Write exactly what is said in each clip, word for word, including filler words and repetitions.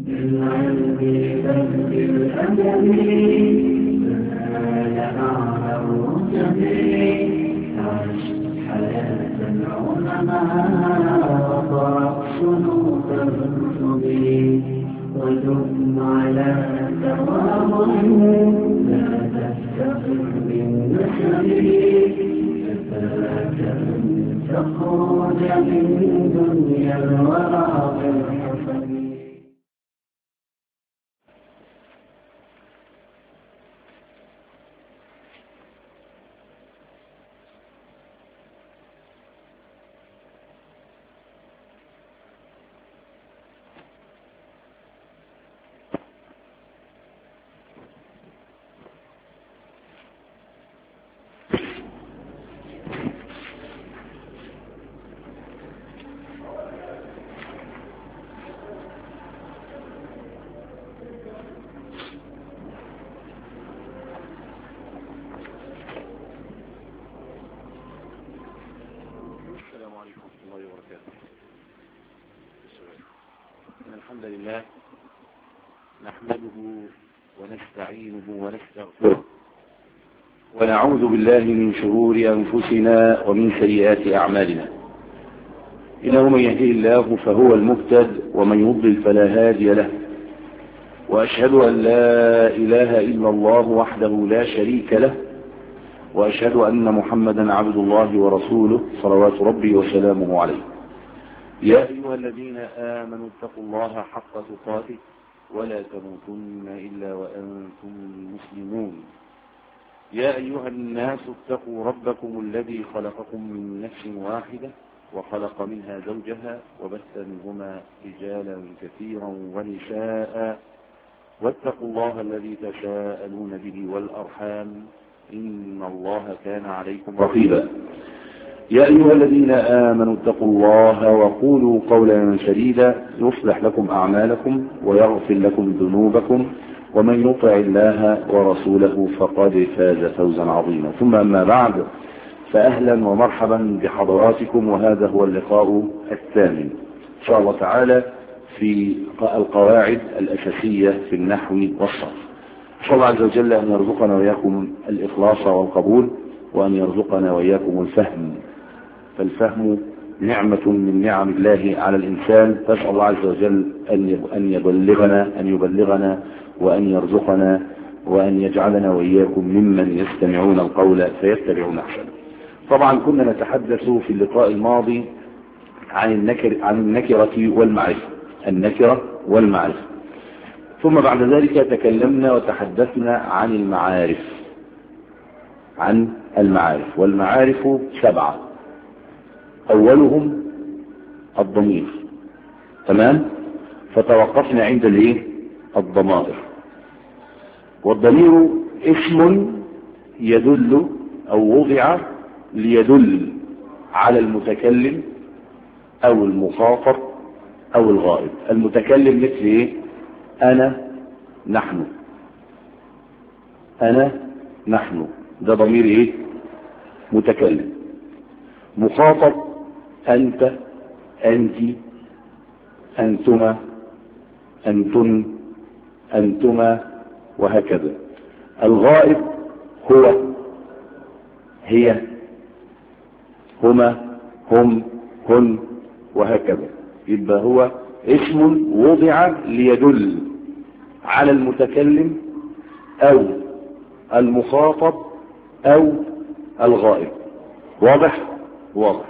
بالعلم بل بالأدب فنال أعلى الرتب عش حياة العلماء وقرأ صنوف الكتب ودم على تواضع لا تفتقر بالنسب كفاك أن تخرج من دنيا الورى بالحسب. الحمد لله نحمده ونستعينه ونستغفره ونعوذ بالله من شرور أنفسنا ومن سيئات أعمالنا. إنه من يهده الله فهو المهتد ومن يضلل فلا هادي له، وأشهد أن لا إله إلا الله وحده لا شريك له، وأشهد أن محمدا عبد الله ورسوله صلوات ربي وسلامه عليه. يا أيها الذين آمنوا اتقوا الله حق تقاته ولا تموتن إلا وأنتم مسلمون. يا أيها الناس اتقوا ربكم الذي خلقكم من نفس واحدة وخلق منها زوجها وبث منهما رجالا كثيرا ونساء، واتقوا الله الذي تساءلون به والأرحام إن الله كان عليكم رقيبا. يا أيها الذين آمنوا اتقوا الله وقولوا قولا سديدا يصلح لكم أعمالكم ويغفر لكم ذنوبكم، ومن يطع الله ورسوله فقد فاز فوزا عظيما. ثم أما بعد، فأهلا ومرحبا بحضراتكم، وهذا هو اللقاء الثامن إن شاء الله تعالى في القواعد الأساسية في النحو والصرف. إن شاء الله عز وجل أن يرزقنا وإياكم الإخلاص والقبول، وأن يرزقنا وإياكم الفهم، فالفهم نعمة من نعم الله على الإنسان. فأسأل الله عز وجل أن يبلغنا أن يبلغنا وأن يرزقنا وأن يجعلنا وإياكم ممن يستمعون القول فيتبعون أحسنه. طبعا كنا نتحدث في اللقاء الماضي عن النكر عن النكرة والمعرفة، النكرة والمعرفة، ثم بعد ذلك تكلمنا وتحدثنا عن المعارف، عن المعارف والمعارف سبعة، أولهم الضمير. تمام؟ فتوقفنا عند الايه؟ الضمائر. والضمير اسم يدل أو وضع ليدل على المتكلم أو المخاطب أو الغائب. المتكلم مثل ايه؟ أنا، نحن، أنا، نحن، ده ضمير ايه؟ متكلم. مخاطب أنت، أنت، أنتما، أنتن، أنتما، وهكذا. الغائب هو، هي، هما، هم، هن، وهكذا. يبقى هو اسم وضع ليدل على المتكلم أو المخاطب أو الغائب. واضح؟ واضح.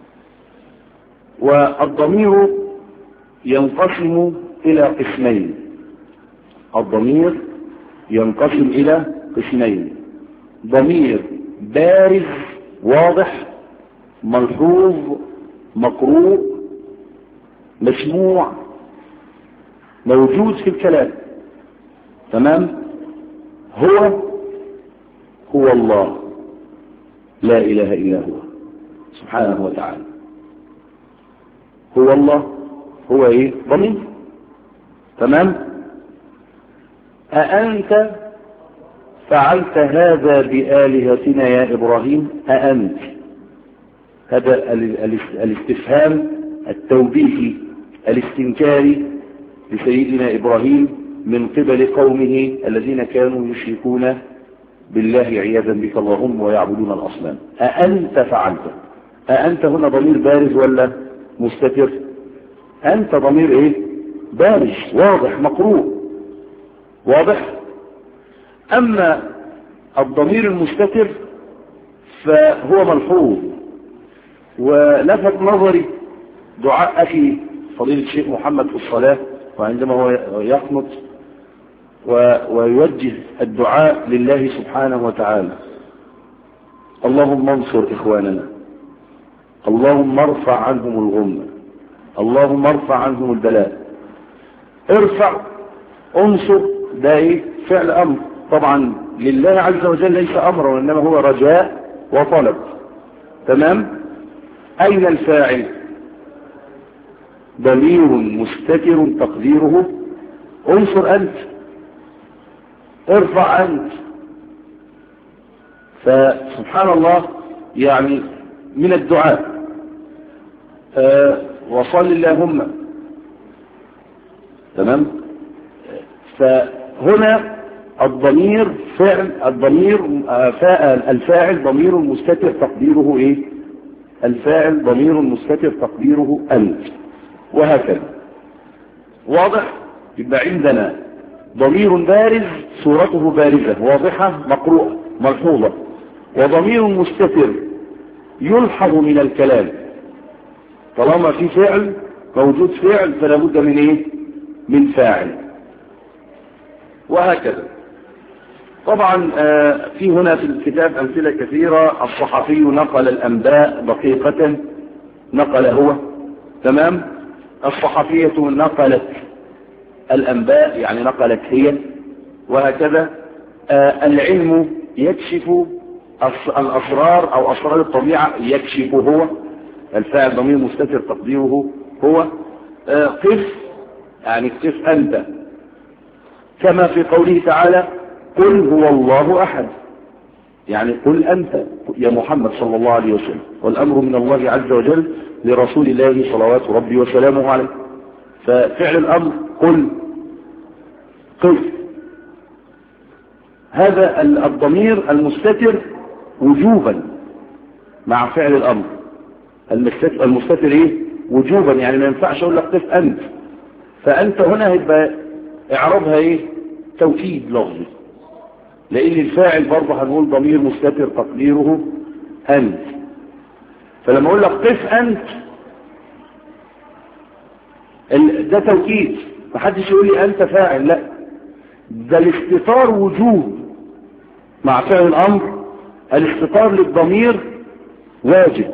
والضمير ينقسم إلى قسمين. الضمير ينقسم إلى قسمين: ضمير بارز واضح ملحوظ مقروء مسموع موجود في الكلام. تمام؟ هو هو الله لا إله إلا هو سبحانه وتعالى. هو الله، هو ايه؟ ضمير. تمام؟ أأنت فعلت هذا بآلهتنا يا إبراهيم؟ أأنت، هذا الاستفهام التوبيخي الاستنكاري لسيدنا إبراهيم من قبل قومه الذين كانوا يشركون بالله عياذا بك اللهم ويعبدون الأصنام. أأنت فعلت؟ أأنت هنا ضمير بارز ولا مستتر؟ أنت ضمير إيه؟ بارز واضح مقروء واضح. أما الضمير المستتر فهو ملحوظ. ولفت نظري دعاء أخي فضيلة الشيخ محمد في الصلاة وعندما هو يقنط ويوجه الدعاء لله سبحانه وتعالى: اللهم انصر إخواننا، اللهم ارفع عنهم الغمة، اللهم ارفع عنهم البلاء. ارفع انصر ده ايه؟ فعل امر طبعا لله عز وجل، ليس امرا وانما هو رجاء وطلب. تمام. اين الفاعل؟ ضمير مستتر تقديره انصر انت، ارفع انت. فسبحان الله يعني من الدعاء أه وصل اللهم. تمام. فهنا الضمير فعل الضمير الفاعل ضمير مستتر تقديره ايه؟ الفاعل ضمير مستتر تقديره انت، وهكذا. واضح؟ يبقى عندنا ضمير بارز صورته بارزة واضحة مقروءة ملحوظة، وضمير مستتر يلحظ من الكلام. طالما في فعل موجود فعل فلا بد من ايه؟ من فاعل، وهكذا. طبعا في هنا في الكتاب امثله كثيره. الصحفي نقل الانباء دقيقه، نقل هو. تمام. الصحفيه نقلت الانباء يعني نقلت هي، وهكذا. العلم يكشف الاسرار او اسرار الطبيعه يكشف هو، الفاعل ضمير مستتر تقديره هو. قف يعني قف انت، كما في قوله تعالى: قل هو الله احد، يعني قل انت يا محمد صلى الله عليه وسلم، والامر من الله عز وجل لرسول الله صلوات ربي وسلامه عليه. ففعل الامر قل قف. هذا الضمير المستتر وجوبا مع فعل الامر. المستتر, المستتر ايه؟ وجوبا، يعني ما ينفعش اقول لك قف انت. فانت هنا هيبقى اعرابها ايه؟ توكيد لفظي، لان الفاعل برضه هنقول ضمير مستتر تقديره انت. فلما اقول لك قف انت ده توكيد، محدش يقول لي انت فاعل، لا، ده الاستتار وجوب مع فعل الامر. الاستتار للضمير واجب.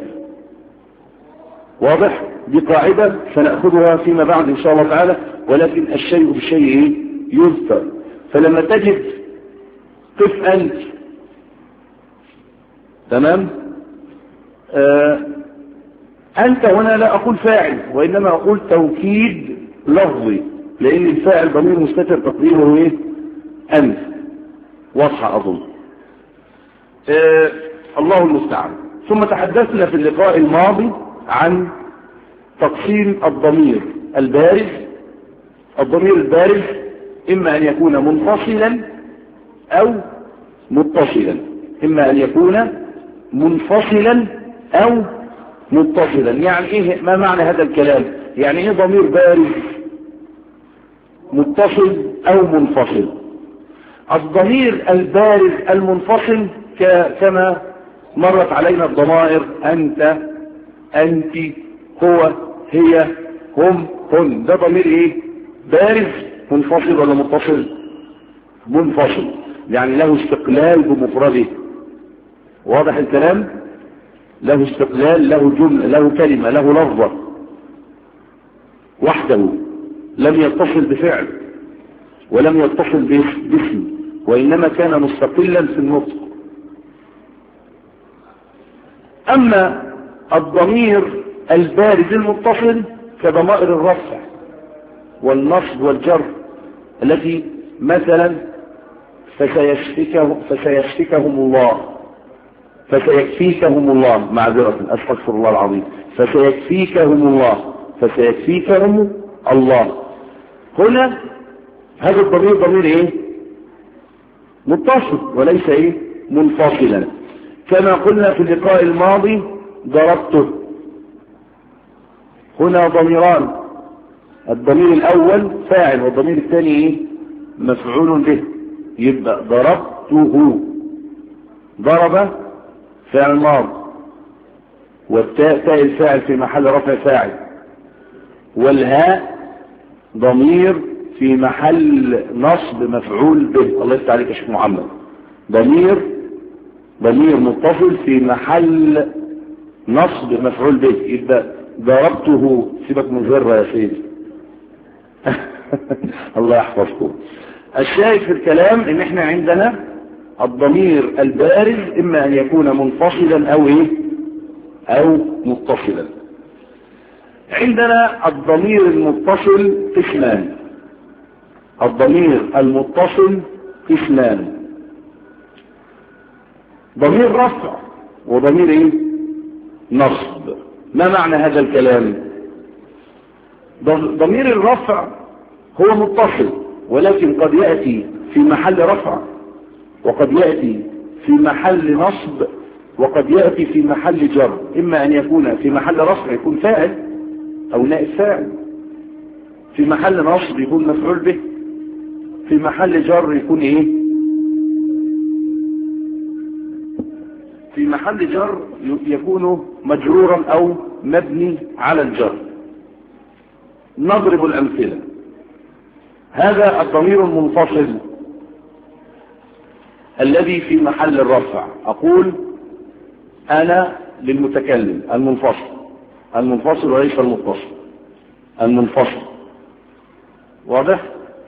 واضح؟ دي قاعدة سنأخذها فيما بعد ان شاء الله تعالى. ولكن الشيء بالشيء يذكر. فلما تجد قف انت، تمام، آه انت هنا لا اقول فاعل وانما اقول توكيد لفظي، لان الفاعل ضمير مستتر تقديره ايه؟ انت. واضحه اظن. آه الله المستعان. ثم تحدثنا في اللقاء الماضي عن تقسيم الضمير البارز. الضمير البارز اما ان يكون منفصلا او متصلا، اما ان يكون منفصلا او متصلا. يعني ايه؟ ما معنى هذا الكلام؟ يعني ايه ضمير بارز متصل او منفصل؟ الضمير البارز المنفصل كما مرت علينا الضمائر انت، انت، هو، هي، هم، هن. ده ضمير ايه؟ بارز منفصل ولا متصل؟ منفصل، يعني له استقلال بمفرده. واضح الكلام؟ له استقلال، له جملة، له كلمة، له لفظة وحده، لم يتصل بفعل ولم يتصل باسم، وإنما كان مستقلا في النطق. أما الضمير البارز المتصل كضمائر الرفع والنصب والجر التي مثلا فسيشفكهم, فسيشفكهم الله، فسيكفيكهم الله، معذرة أستغفر الله العظيم، فسيكفيكهم الله، فسيكفيكهم الله. هنا هذا الضمير ضمير ايه؟ متصل وليس ايه؟ منفصلا. كما قلنا في اللقاء الماضي ضربته. هنا ضميران، الضمير الاول فاعل والضمير الثاني ايه؟ مفعول به. يبقى ضربته، ضرب فعل ماض، والتاء تاء الفاعل في محل رفع فاعل، والهاء ضمير في محل نصب مفعول به. الله يفتح عليك يا شيخ محمد. ضمير ضمير متصل في محل نصب مفعول به. يبقى ضربته، سيبك من غيرها يا سيدي. الله يحفظكم. الشاهد في الكلام ان احنا عندنا الضمير البارز اما ان يكون منفصلا او ايه او متصلا. عندنا الضمير المتصل قسمان. الضمير المتصل قسمان: ضمير رفع وضمير ايه؟ نصب. ما معنى هذا الكلام؟ ضمير الرفع هو متصل، ولكن قد يأتي في محل رفع، وقد يأتي في محل نصب، وقد يأتي في محل جر. إما أن يكون في محل رفع يكون فاعل أو نائب فاعل، في محل نصب يكون مفعول به، في محل جر يكون إيه؟ في محل جر يكون مجرورا أو مبني على الجر. نضرب الأمثلة. هذا الضمير المنفصل الذي في محل الرفع. أقول أنا للمتكلم المنفصل، المنفصل وليس المتصل، المنفصل. واضح؟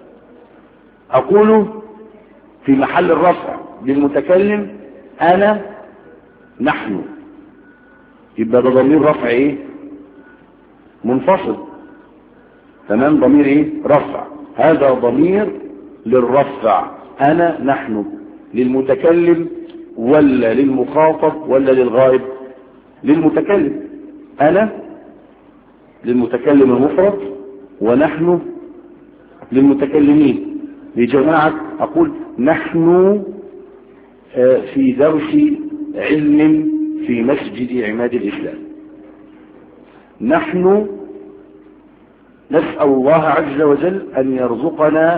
أقول في محل الرفع للمتكلم أنا نحن. يبقى ده ضمير رفع ايه؟ منفصل. تمام؟ ضمير ايه؟ رفع. هذا ضمير للرفع. أنا نحن للمتكلم ولا للمخاطب ولا للغائب؟ للمتكلم. أنا للمتكلم المفرد، ونحن للمتكلمين لجماعة. أقول نحن في درس علم في مسجد عماد الإسلام. نحن نسأل الله عز وجل أن يرزقنا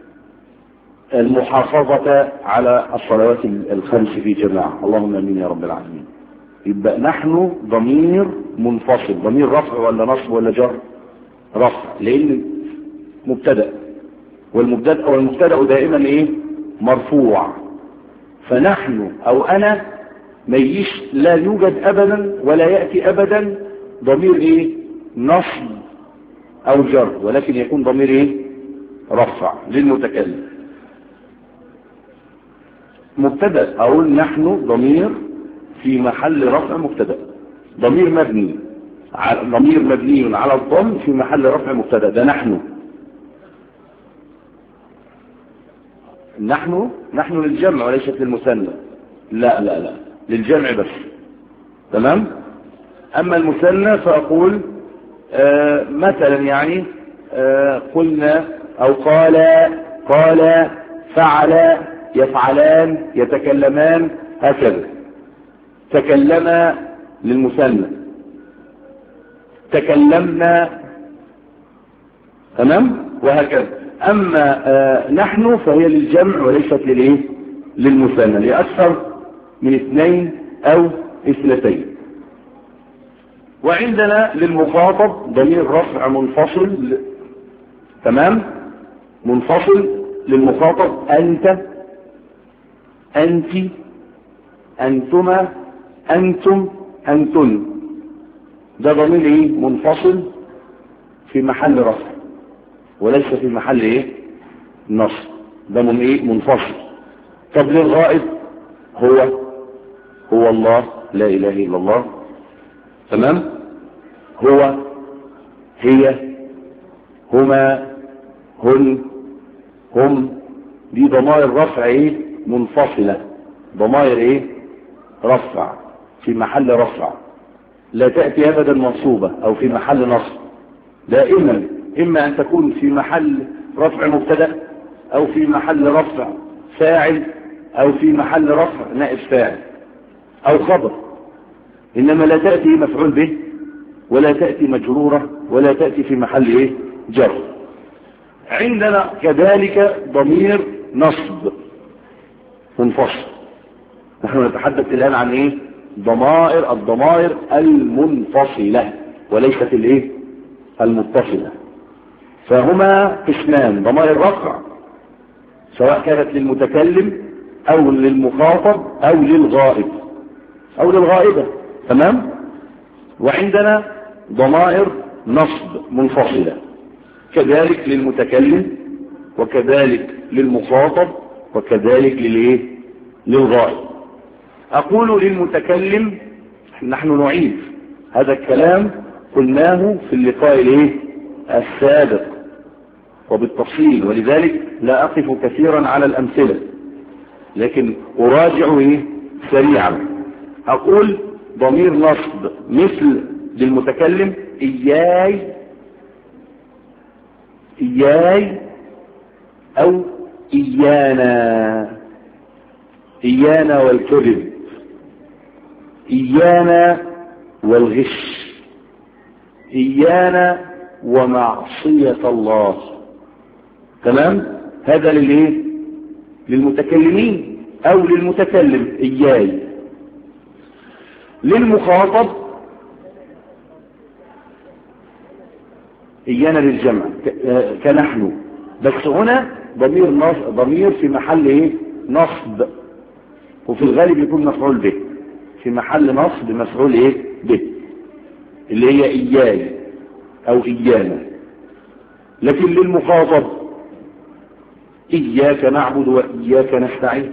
المحافظة على الصلوات الخمس في جماعة. اللهم امين يا رب العالمين. يبقى نحن ضمير منفصل. ضمير رفع ولا نصب ولا جر؟ رفع، لأن مبتدأ، والمبتدأ والمبتدأ دائما ايه؟ مرفوع. فنحن او انا ما يجيش، لا يوجد ابدا ولا يأتي ابدا ضمير ايه؟ نصب او جر، ولكن يكون ضمير ايه؟ رفع للمتكلم. مبتدأ اقول نحن ضمير في محل رفع مبتدأ. ضمير مبني ضمير مبني على الضم في محل رفع مبتدأ. ده نحن. نحن نحن للجمع وليست للمثنى. لا لا لا للجمع بس. تمام؟ اما المثنى فاقول آه مثلا يعني آه قلنا او قال قال فعل يفعلان يتكلمان، هكذا. تكلم للمثنى، تكلمنا، تمام؟ وهكذا. اما آه نحن فهي للجمع وليست للايه؟ للمثنى، لاكثر من اثنين او اثنتين. وعندنا للمخاطب ضمير رفع منفصل. تمام؟ منفصل للمخاطب انت، انت، انتما، انتم، انتن. ده ضمير ايه؟ منفصل في محل رفع وليس في محل ايه؟ نصب. ده من ايه؟ منفصل. طب للغائب هو هو الله، لا اله الا الله. تمام؟ هو، هي، هما، هن، هم. دي ضمائر رفع ايه؟ منفصلة. ضمائر ايه؟ رفع في محل رفع، لا تأتي ابدا منصوبة او في محل نصب. دائما إما أن تكون في محل رفع مبتدأ أو في محل رفع فاعل أو في محل رفع نائب فاعل أو خبر، إنما لا تأتي مفعول به ولا تأتي مجرورة ولا تأتي في محل إيه؟ جر. عندنا كذلك ضمير نصب منفصل. نحن نتحدث الآن عن إيه؟ ضمائر الضمائر المنفصلة وليست الإيه؟ المتصلة. فهما قسمان: ضمائر رفع سواء كانت للمتكلم أو للمخاطب أو للغائب أو للغائبة، تمام؟ وعندنا ضمائر نصب منفصلة كذلك للمتكلم وكذلك للمخاطب وكذلك للإيه؟ للغائب. أقول للمتكلم، نحن نعيد هذا الكلام قلناه في اللقاء الإيه؟ السابق وبالتفصيل، ولذلك لا أقف كثيرا على الأمثلة لكن أراجع إيه؟ سريعا. أقول ضمير نصب مثل للمتكلم: إياي إياي أو إيانا، إيانا والكذب، إيانا والغش، إيانا ومعصية الله. تمام؟ هذا للإيه؟ للمتكلمين أو للمتكلم إياي. للمخاطب إيانا للجمع كنحن، بس هنا ضمير نصب، ضمير في محل إيه؟ نصب، وفي الغالب يكون مفعول به، في محل نصب مفعول إيه؟ به، اللي هي إياي أو إيانا. لكن للمخاطب إياك نعبد وإياك نستعين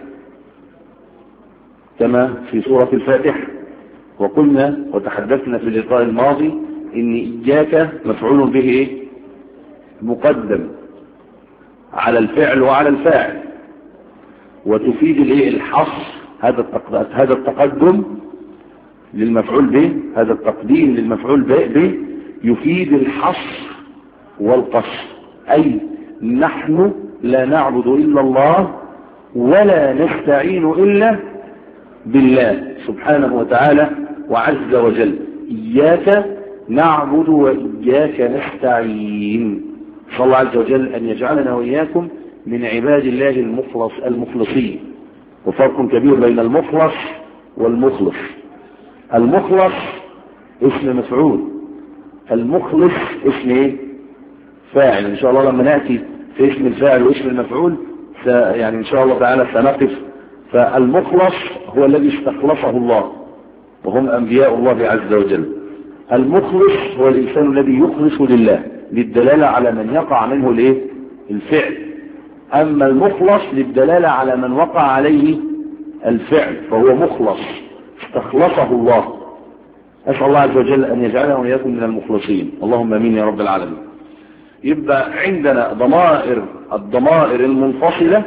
كما في سورة الفاتحة. وقلنا وتحدثنا في اللقاء الماضي إن إياك مفعول به إيه؟ مقدم على الفعل وعلى الفاعل، وتفيد الإيه؟ الحصر. هذا هذا التقدم للمفعول به، هذا التقديم للمفعول به يفيد الحصر والقصر، أي نحن لا نعبد إلا الله ولا نستعين إلا بالله سبحانه وتعالى وعز وجل. إياك نعبد وإياك نستعين. صلى الله عز وجل أن يجعلنا وإياكم من عباد الله المخلص المخلصين. وفرق كبير بين المخلص والمخلص. المخلص اسم مفعول، المخلص اسم ايه؟ فاعل. ان شاء الله لما نأتي في اسم الفاعل واسم المفعول يعني ان شاء الله تعالى سنقف. فالمخلص هو الذي استخلصه الله وهم انبياء الله عز وجل. المخلص هو الانسان الذي يخلص لله للدلالة على من يقع منه الايه؟ الفعل. اما المخلص للدلالة على من وقع عليه الفعل فهو مخلص استخلصه الله. أسأل الله عز وجل أن يجعلنا وإياكم من المخلصين، اللهم امين يا رب العالمين. يبقى عندنا ضمائر الضمائر المنفصلة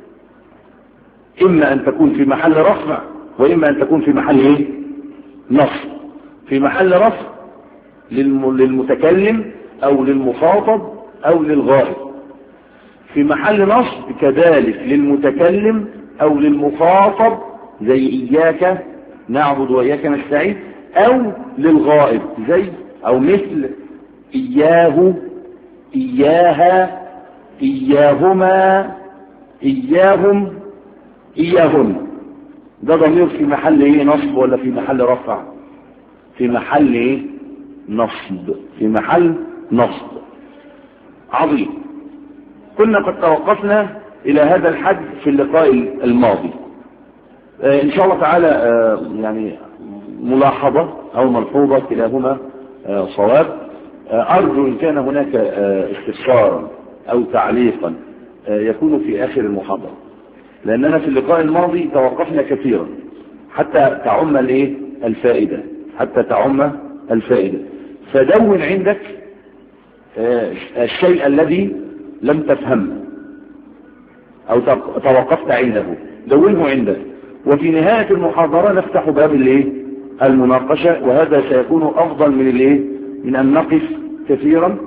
إما أن تكون في محل رفع وإما أن تكون في محل إيه؟ نصب. في محل رفع للمتكلم أو للمخاطب أو للغائب. في محل نصب كذلك للمتكلم أو للمخاطب زي إياك نعبد وإياك نستعين، أو للغائب زي أو مثل إياه إياها إياهما إياهم إياهن. ده ضمير في محل إيه؟ نصب ولا في محل رفع؟ في محل إيه؟ نصب، في محل نصب. عظيم. كنا قد توقفنا إلى هذا الحد في اللقاء الماضي. آه إن شاء الله تعالى آه يعني ملاحظة أو ملحوظة كلاهما آه صواب. آه أرجو إن كان هناك آه استفسارا أو تعليقا آه يكون في آخر المحاضرة، لأننا في اللقاء الماضي توقفنا كثيرا حتى تعم الإيه؟ الفائدة، حتى تعم الفائدة. فدون عندك آه الشيء الذي لم تفهمه أو توقفت عنده، دونه عندك. وفي نهاية المحاضرة نفتح باب الايه؟ المناقشة، وهذا سيكون أفضل من الايه؟ من أن نقف كثيرا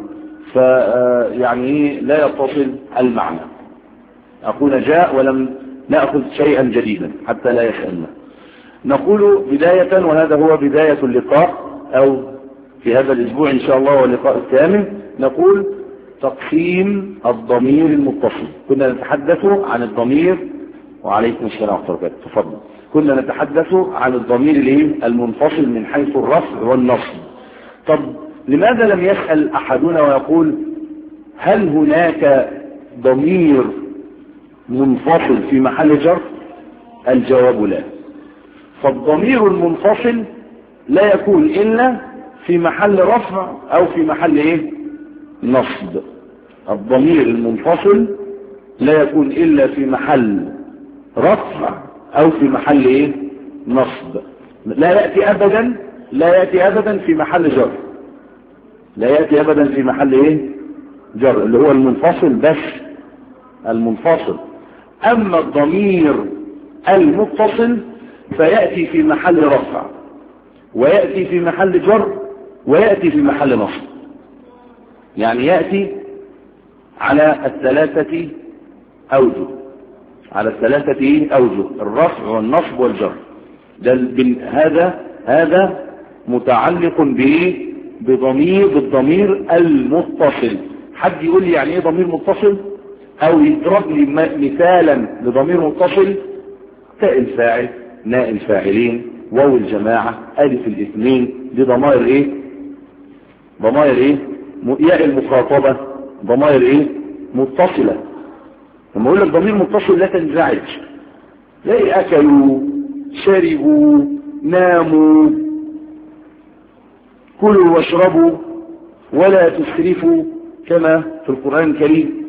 فيعني لا يتصل المعنى. أقول جاء ولم نأخذ شيئا جديدا حتى لا يسألنا. نقول بداية، وهذا هو بداية اللقاء أو في هذا الأسبوع إن شاء الله واللقاء الثامن، نقول تقسيم الضمير المتصل. كنا نتحدث عن الضمير، وعليكم السلام ورحمة الله وبركاته، تفضل. كنا نتحدث عن الضمير المنفصل من حيث الرفع والنصب. طب لماذا لم يسأل أحدنا ويقول هل هناك ضمير منفصل في محل جر؟ الجواب لا. فالضمير المنفصل لا يكون إلا في محل رفع أو في محل إيه؟ نصب. الضمير المنفصل لا يكون إلا في محل رفع أو في محل إيه؟ نصب. لا يأتي أبدا لا يأتي أبدا في محل جر. لا يأتي أبدا في محل إيه؟ جر، اللي هو المنفصل بس، المنفصل. أما الضمير المتصل فيأتي في محل رفع، ويأتي في محل جر، ويأتي في محل نصب. يعني يأتي على الثلاثة أوجه، على الثلاثة أوجه، الرفع والنصب والجر. ده هذا هذا متعلق بإيه؟ بضمير بالضمير المتصل. حد يقول لي يعني ايه ضمير متصل؟ او يضرب لي مثالا لضمير متصل. تاء الفاعل، ناء الفاعلين، واو الجماعة، الف الاثنين، دي ضمائر ايه؟ ضمائر ايه؟ ياء المخاطبة، ضمائر ايه؟ متصلة. لما اقول لك ضمير متصل لا تنزعج، لا اكلوا، شربوا، ناموا، كلوا واشربوا ولا تسرفوا كما في القرآن الكريم.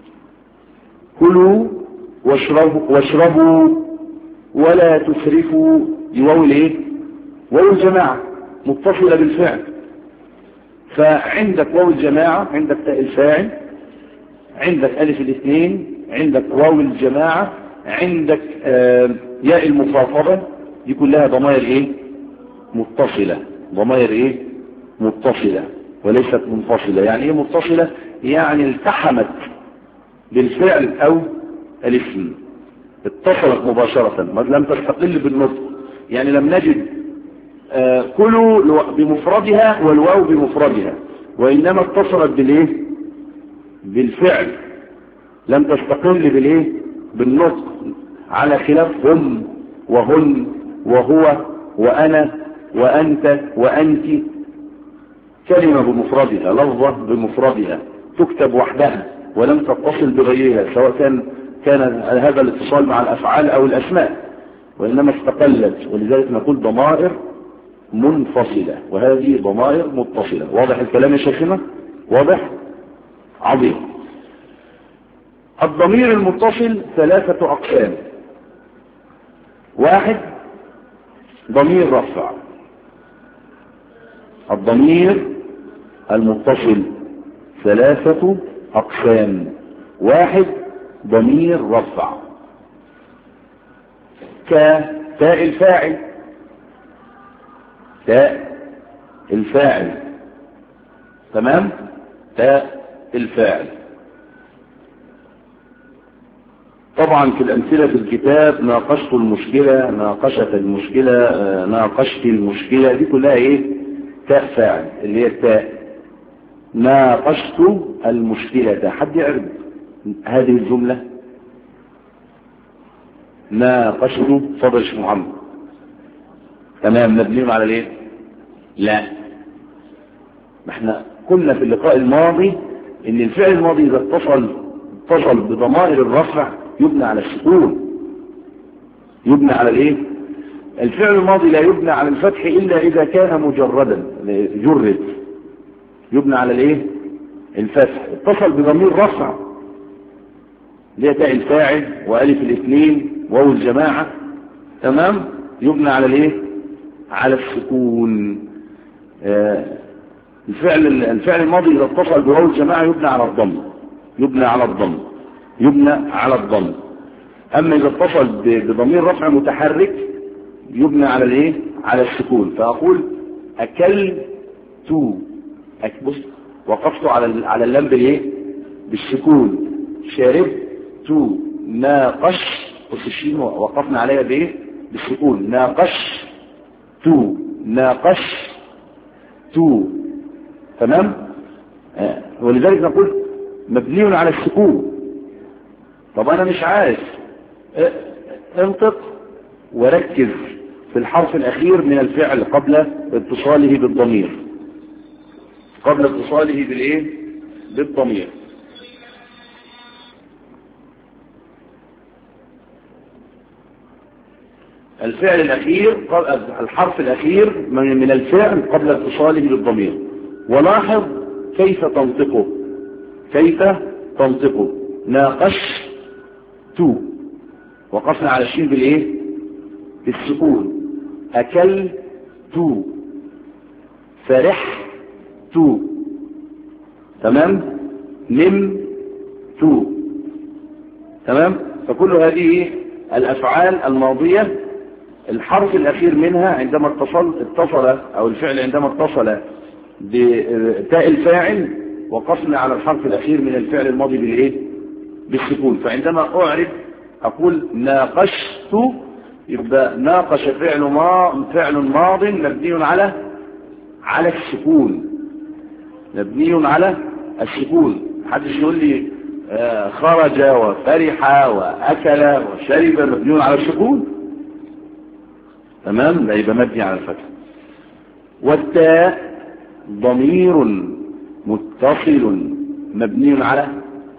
كلوا واشربوا واشربوا ولا تسرفوا، دي واو الايه؟ واو الجماعة متصلة بالفعل. فعندك واو الجماعة، عندك تاء الفاعل، عندك الف الاثنين، عندك واو الجماعة، عندك آه ياء المخاطبة، دي كلها ضمائر ايه؟ متصلة. ضمائر ايه؟ متصلة وليست منفصلة. يعني ايه متصلة؟ يعني التحمت بالفعل او الاسم، اتصلت مباشرة، لم تستقل بالنطق. يعني لم نجد آه كلوا بمفردها والواو بمفردها، وانما اتصلت بالايه؟ بالفعل، لم تستقل بالايه؟ بالنطق، على خلاف هم وهن وهو وأنا وأنت وأنت. كلمة بمفردها، لفظة بمفردها، تكتب وحدها ولم تتصل بغيرها، سواء كان كان هذا الاتصال مع الأفعال أو الأسماء، وإنما استقلت. ولذلك نقول ضمائر منفصلة، وهذه ضمائر متصلة. واضح الكلام يا شيخنا؟ واضح؟ عظيم. الضمير المتصل ثلاثة أقسام. واحد ضمير رفع. الضمير المتصل ثلاثة أقسام. واحد ضمير رفع كتاء الفاعل، تاء الفاعل، تمام؟ تاء الفاعل. طبعا في الأمثلة في الكتاب ناقشت المشكلة، ناقشت المشكلة، ناقشت المشكلة، دي كلها ايه؟ تاء فاعل، اللي هي التاء. ناقشت المشكلة، حد يعرف هذه الجملة؟ ناقشت، فضل الشيخ محمد. تمام، نبنيهم على الايه؟ لا، ما احنا قلنا في اللقاء الماضي ان الفعل الماضي اذا اتصل اتصل بضمائر الرفع يبنى على السكون، يبنى على الايه؟ الفعل الماضي لا يبنى على الفتح الا اذا كان مجردا، جرد، يبنى على الايه؟ الفتح. اتصل بضمير رفع اللي هي تاء الفاعل والف الاثنين واو الجماعه، تمام؟ يبنى على الايه؟ على السكون. آه الفعل الفعل الماضي اذا اتصل بواو الجماعه يبنى على الضم، يبنى على الضم، يبنى على الضم. اما اذا اتصل بضمير رفع متحرك يبنى على الايه؟ على السكون. فاقول اكلت، بص، وقفت على على اللام بالايه؟ بالسكون. شربت ناقش الشين وقفنا عليها بايه؟ بالسكون. ناقش تو ناقش تو. تمام. آه. ولذلك نقول مبني على السكون. طب انا مش عارف، آه. انطق وركز في الحرف الاخير من الفعل قبل اتصاله بالضمير، قبل اتصاله بالايه؟ بالضمير. الفعل الاخير، الحرف الاخير من الفعل قبل اتصاله بالضمير. ولاحظ كيف تنطقه، كيف تنطقه. ناقش تو، وقفنا على الشين بالايه؟ بالسكون. اكل تو، فرح تو. تمام. نم تو. تمام. فكل هذه الافعال الماضيه الحرف الاخير منها عندما اتصل اتصل او الفعل عندما اتصل بتاء الفاعل وقفنا على الحرف الاخير من الفعل الماضي بالايه؟ بالسكون. فعندما اعرب اقول ناقشت، يبقى ناقش فعل ما فعل ماض مبني على على السكون، مبني على السكون. محدش يقول لي آه خرج وفرح واكل وشرب، مبني على السكون. تمام. لا يبقى مبني على الفتح. والتاء ضمير متصل مبني على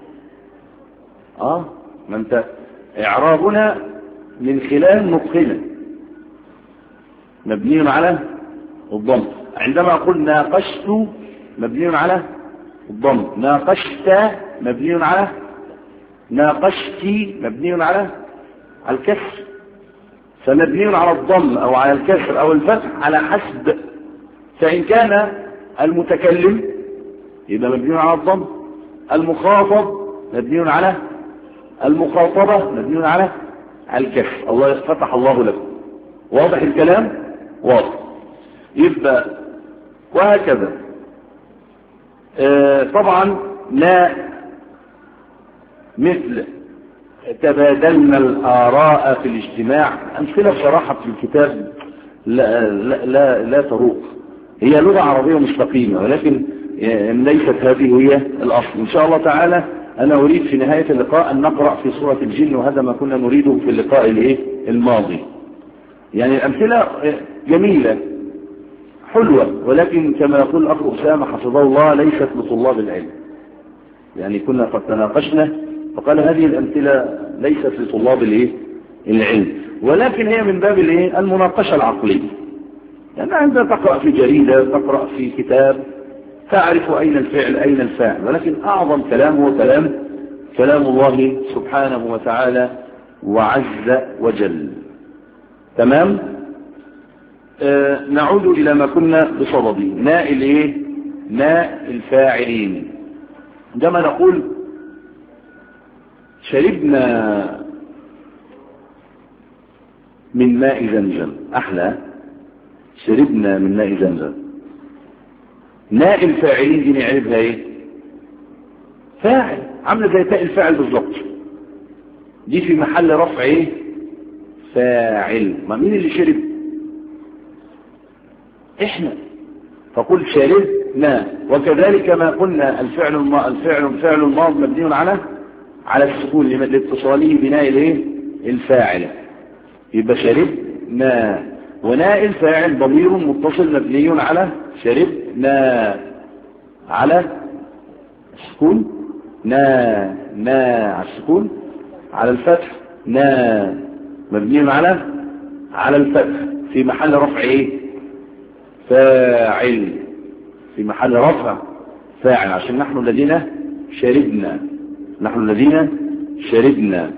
اه ما انت اعرابنا من خلال نطقنا مبني على الضم. عندما اقول ناقشت مبني على الضم، ناقشت مبني على ناقشتي مبني على الكسر. فمبني على الضم او على الكسر او الفتح على حسب. فان كان المتكلم يبقى مبني على الضم، المخاطب مبني على المخاطبة مبني على الكسر. الله فتح الله لكم. واضح الكلام؟ واضح. يبقى وهكذا. آه طبعا لا مثل تبادلنا الآراء في الاجتماع. أمثلة بصراحة في الكتاب لا, لا, لا, لا تروق. هي لغة عربية مستقيمة ولكن ليست هذه هي الأصل. إن شاء الله تعالى أنا أريد في نهاية اللقاء أن نقرأ في سورة الجن، وهذا ما كنا نريده في اللقاء الماضي. يعني الأمثلة جميلة حلوة، ولكن كما يقول الأخ أسامة حفظه الله ليست لطلاب العلم. يعني كنا قد تناقشنا فقال هذه الأمثلة ليست لطلاب العلم، ولكن هي من باب المناقشة العقلية. يعني عندما تقرأ في جريدة، تقرأ في كتاب، تعرف أين الفعل أين الفاعل، ولكن أعظم كلام هو كلام كلام الله سبحانه وتعالى وعز وجل. تمام. آه نعود إلى ما كنا بصدده. ناء الايه؟ ناء الفاعلين. عندما نقول شربنا من ماء زمزم، أحلى شربنا من ماء زمزم. ناء الفاعلين دي نعرفها ايه؟ فاعل، عامله زي تاء الفاعل بالظبط. دي في محل رفع ايه؟ فاعل. ما مين اللي شرب؟ احنا. فقل شربنا. وكذلك ما قلنا الفعل الما... الفعل الفعل الماضي مبني على على السكون لاتصاله بناء الايه؟ الفاعل. يبقى شربنا. وناء الفاعل ضمير متصل مبني على شربنا على السكون. نا نا على السكون، على الفتح. نا مبني على على الفتح في محل رفع ايه؟ فاعل. في محل رفع فاعل، عشان نحن الذين شربنا، نحن الذين شربنا.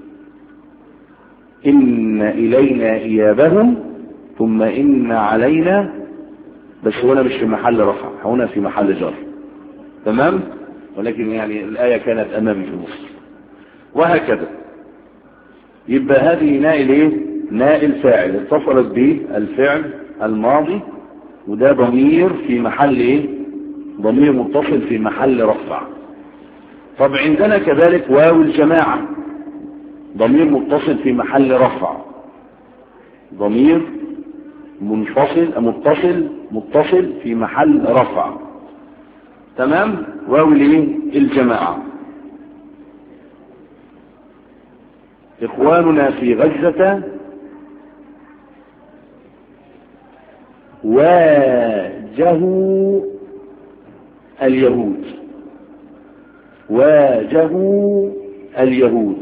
إن إلينا إيابهم ثم إن علينا. بس هنا مش في محل رفع، هنا في محل جر. تمام. ولكن يعني الآية كانت أمامي في النص. وهكذا. يبقى هذه ناء الايه؟ ناء الفاعل اتصلت به الفعل الماضي، وده ضمير في محل ايه؟ ضمير متصل في محل رفع. طب عندنا كذلك واو الجماعة ضمير متصل في محل رفع، ضمير منفصل متصل متصل في محل رفع. تمام. واو الايه الجماعة. إخواننا في غزة واجهوا اليهود، واجهوا اليهود،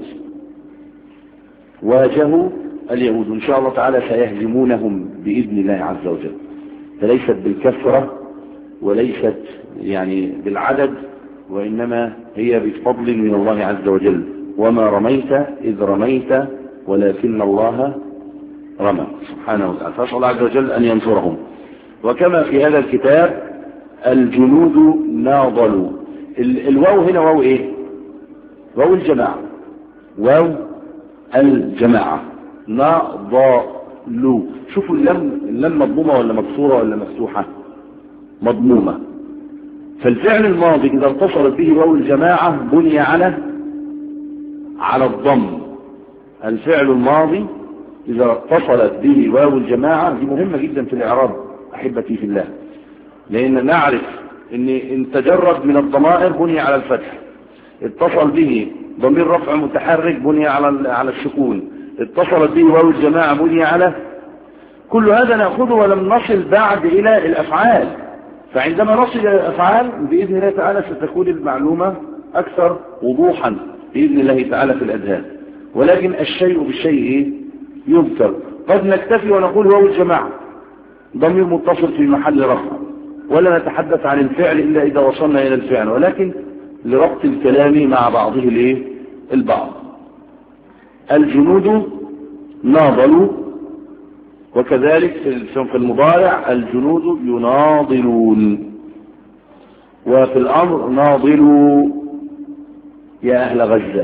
واجهوا اليهود. إن شاء الله تعالى سيهزمونهم بإذن الله عز وجل. فليست بالكثرة وليست يعني بالعدد، وإنما هي بفضل من الله عز وجل. وما رميت إذ رميت ولكن الله رمى سبحانه وتعالى. فأسأل الله عز وجل أن ينصرهم. وكما في هذا الكتاب الجنود ناضلوا. الواو هنا واو ايه؟ واو الجماعة، واو الجماعة. ناضلوا. شوفوا اللم، اللم مضمومة ولا مكسورة ولا مفتوحة؟ مضمومة. فالفعل الماضي إذا اتصلت به واو الجماعة بني على على الضم. الفعل الماضي إذا اتصلت به واو الجماعة، دي مهمة جدا في الإعراب أحبتي في الله، لأن نعرف إن إن تجرد من الضمائر بني على الفتح، اتصل به ضمير رفع متحرك بني على على السكون، اتصلت به واو الجماعة بني على. كل هذا نأخذه ولم نصل بعد إلى الأفعال. فعندما نصل إلى الأفعال بإذن الله تعالى ستكون المعلومة أكثر وضوحا بإذن الله تعالى في الأذهان. ولكن الشيء بالشيء يذكر. قد نكتفي ونقول واو الجماعة ضمير متصل في محل رفع، ولا نتحدث عن الفعل إلا إذا وصلنا إلى الفعل، ولكن لربط الكلام مع بعضه الايه البعض. الجنود ناضلوا، وكذلك في المضارع الجنود يناضلون، وفي الأمر ناضلوا يا أهل غزة،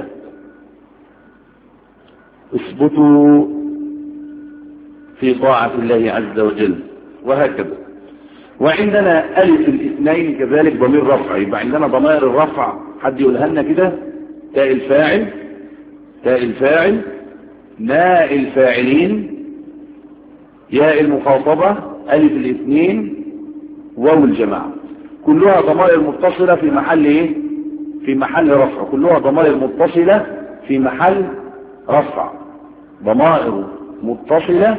اثبتوا في طاعة الله عز وجل، وهكذا. وعندنا ألف الاثنين كذلك ضمير رفع. يبقى عندنا ضمائر الرفع، حد يقولها لنا كده؟ تاء الفاعل، تاء الفاعل، ناء الفاعلين، ياء المخاطبة، ألف الاثنين، واو الجماعة. كلها ضمائر متصلة في محل ايه؟ في محل رفع. كلها ضمائر متصلة في محل رفع. ضمائر متصلة.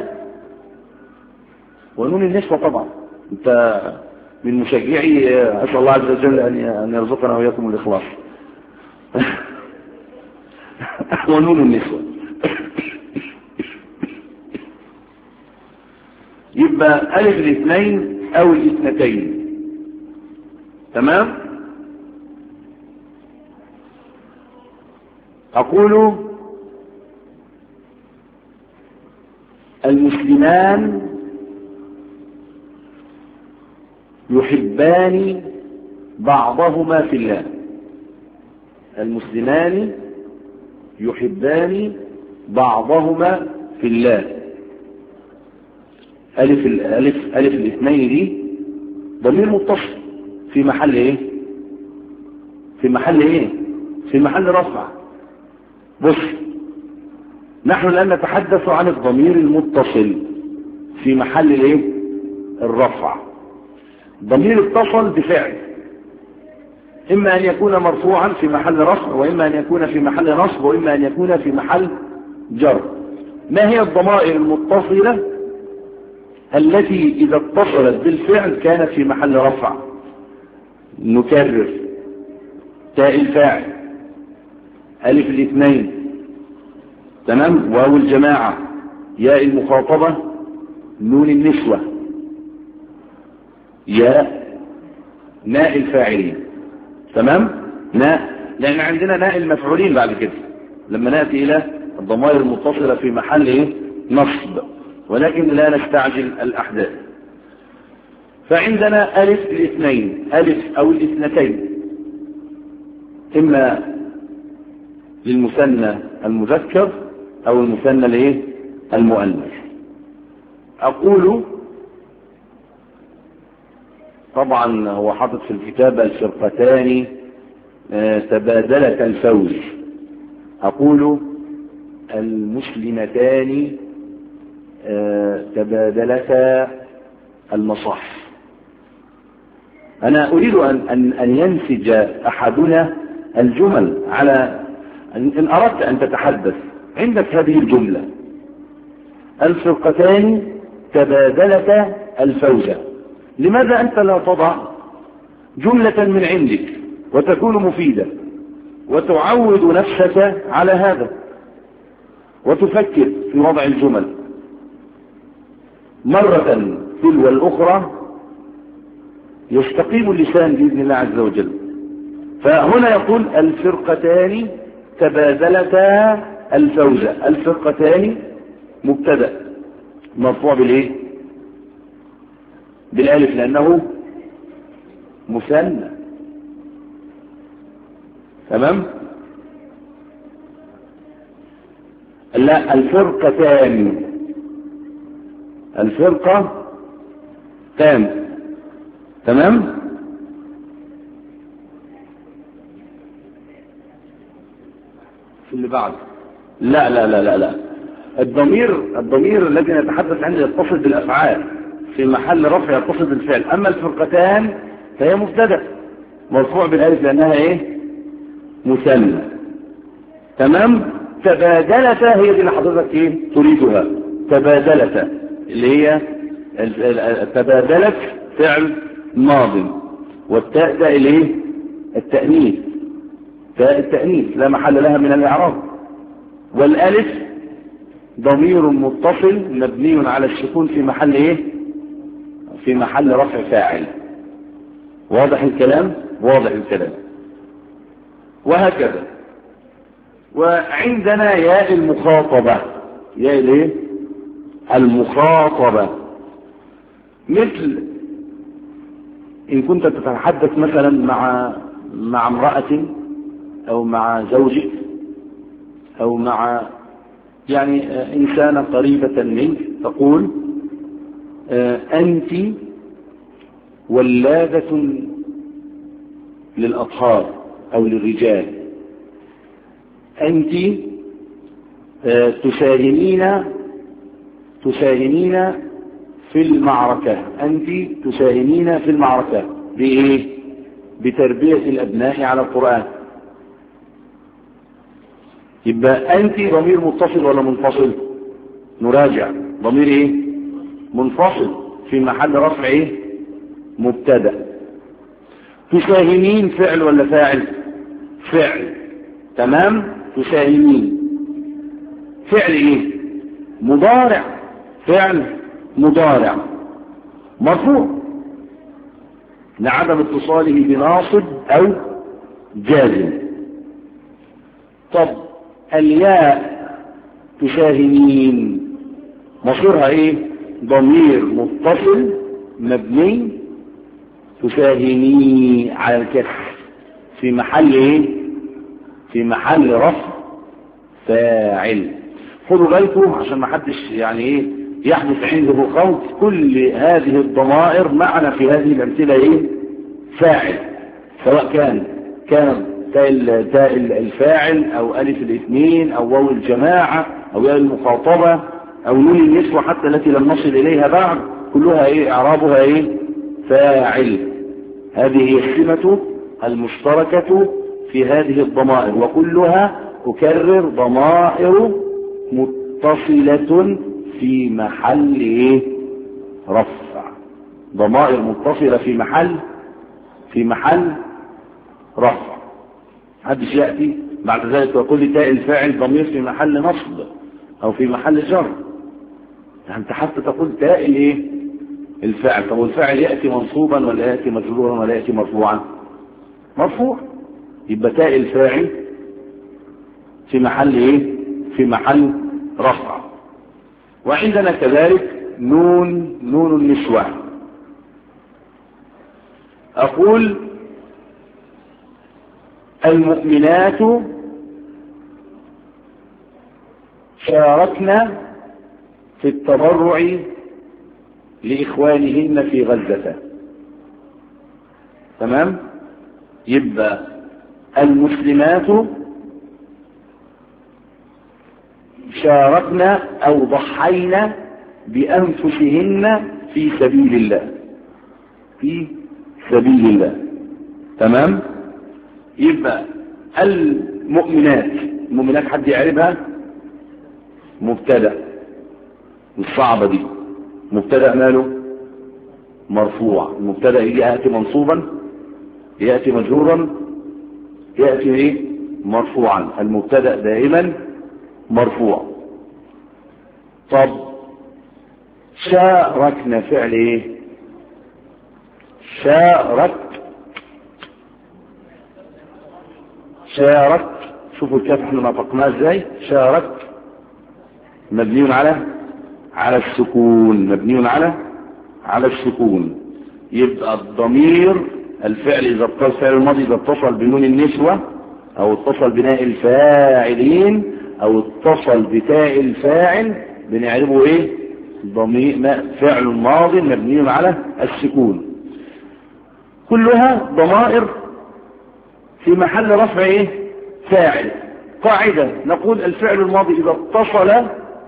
ونون النسوة طبعا. انت من مشجعي، اسال الله عز وجل ان يرزقنا واياكم الاخلاص. ونون النسوة. يبقى الف الاثنين او الاثنتين. تمام. اقول المسلمان يحبان بعضهما في الله. المسلمان يحبان بعضهما في الله. ألف الألف ألف الاثنين دي ضمير متصل في محل ايه؟ في محل ايه؟ في محل رفع. بص، نحن الآن نتحدث عن الضمير المتصل في محل الايه؟ الرفع. ضمير اتصل بفعل، إما أن يكون مرفوعا في محل رفع، وإما أن يكون في محل نصب، وإما أن يكون في محل جر. ما هي الضمائر المتصلة التي إذا اتصلت بالفعل كانت في محل رفع؟ نكرر: تاء الفاعل، ألف الاثنين، تمام، واو الجماعة، ياء المخاطبة، نون النسوة، ياء ناء الفاعلين. تمام. ناء، لأن عندنا ناء المفعولين بعد كده لما نأتي إلى الضمائر المتصلة في محل إيه؟ نصب، ولكن لا نستعجل الأحداث. فعندنا ألف الاثنين، ألف أو الاثنتين، إما للمثنى المذكر أو المثنى الإيه؟ المؤنث. أقول طبعا هو حاطط في الكتاب الفرقتان تبادلتا الفوز. أقول المسلمتان تبادلتا المصاحف. أنا أريد أن, أن, أن ينسج أحدنا الجمل على إن أردت أن تتحدث عندك هذه الجملة: الفرقتان تبادلتا الفوز. لماذا أنت لا تضع جملة من عندك وتكون مفيدة وتعود نفسك على هذا وتفكر في وضع الجمل مرة تلو الأخرى يستقيم اللسان بإذن الله عز وجل. فهنا يقول الفرقتان تبادلتا الفوز. الفرقتان مبتدأ مرفوع بالايه؟ بالالف لانه مثنى. تمام. لا، الفرقتان، الفرقة تام. تمام. في اللي بعد لا لا لا لا لا الضمير الضمير الذي نتحدث عنه يتصل بالافعال في محل رفع يتصل بالفعل. اما الفرقتان فهي مبتدا مرفوع بالالف لانها ايه؟ مثنى. تمام. تبادلتا هي دي اللي حضرتك ايه تريدها. تبادلتا اللي هي تبادلت فعل ماض، والتاء ده الايه؟ التأنيث، تاء التأنيث لا محل لها من الاعراب. والالف ضمير متصل مبني على السكون في محل ايه؟ في محل رفع فاعل. واضح الكلام؟ واضح الكلام. وهكذا. وعندنا ياء المخاطبة، ياء الايه؟ المخاطبة، مثل ان كنت تتحدث مثلا مع مع امرأة او مع زوجك او مع يعني انسانة قريبة منك، تقول انت ولادة للاطهار او للرجال، انت تساهمين تساهمين في المعركة، انت تساهمين في المعركة بايه؟ بتربية الابناء على القرآن. يبقى انت ضمير متصل ولا منفصل؟ نراجع. ضمير ايه؟ منفصل في محل رفع ايه؟ مبتدا. تساهمين فعل ولا فاعل؟ فعل. تمام. تساهمين فعل ايه؟ مضارع. فعل مضارع مرفوع لعدم اتصاله بناصب او جازم. طب الياء تساهمين مصيرها ايه؟ ضمير متصل مبني تساهمي على الكسر في محل ايه؟ في محل رفع فاعل. خدوا بالكم عشان ما حدش يعني ايه يحدث عنده خوف. كل هذه الضمائر معنا في هذه الامثله ايه؟ فاعل، سواء كان كان تاء الفاعل او الف الاثنين او واو الجماعه او ياء المخاطبه او نون النسوه حتى التي لم نصل اليها بعد، كلها ايه؟ اعرابها ايه؟ فاعل. هذه هي السمه المشتركه في هذه الضمائر، وكلها أكرر ضمائر متصلة في محل إيه؟ رفع. ضمائر متصلة في محل في محل رفع. محدش يأتي بعد ذلك ويقول لي تاء الفاعل ضمير في محل نصب أو في محل جر. أنت حتى تقول تاء الإيه؟ الفاعل. طب والفاعل يأتي منصوبا ولا يأتي مجرورا ولا يأتي مرفوعا؟ مرفوع. يبقى تاء الفاعل في محل ايه؟ في محل رفع. وعندنا كذلك نون نون النسوة. اقول المؤمنات شاركنا في التبرع لإخوانهن في غزة. تمام؟ يبقى المسلمات شاركنا أو ضحينا بأنفسهن في سبيل الله، في سبيل الله. تمام؟ يبقى المؤمنات، المؤمنات حد يعرفها؟ مبتدأ، الصعبة دي مبتدأ ماله؟ مرفوع. المبتدأ يجي يأتي منصوبا، يأتي مجرورا، يأتي ايه؟ مرفوعا. المبتدأ دائما مرفوع. طب شاركنا فعل ايه؟ شارك، شارك. شوفوا الكاف احنا نطقناه ازاي. شارك مبني على على السكون، مبني على على السكون. يبقى الضمير الفعل اذا اتصل، فعل الماضي اذا اتصل بنون النسوة او اتصل بناء الفاعلين او اتصل بتاء الفاعل بنعرفه ايه؟ ضمير، فعل ماضي مبني على السكون. كلها ضمائر في محل رفع ايه؟ فاعل. قاعدة نقول الفعل الماضي اذا اتصل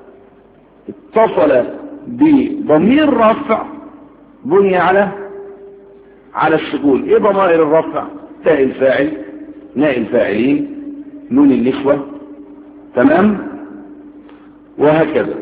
اتصل بضمير رفع بني على على السكون. ايه ضمائر الرفع؟ تاء الفاعل، ناء الفاعلين، نون النسوة. تمام؟ وهكذا.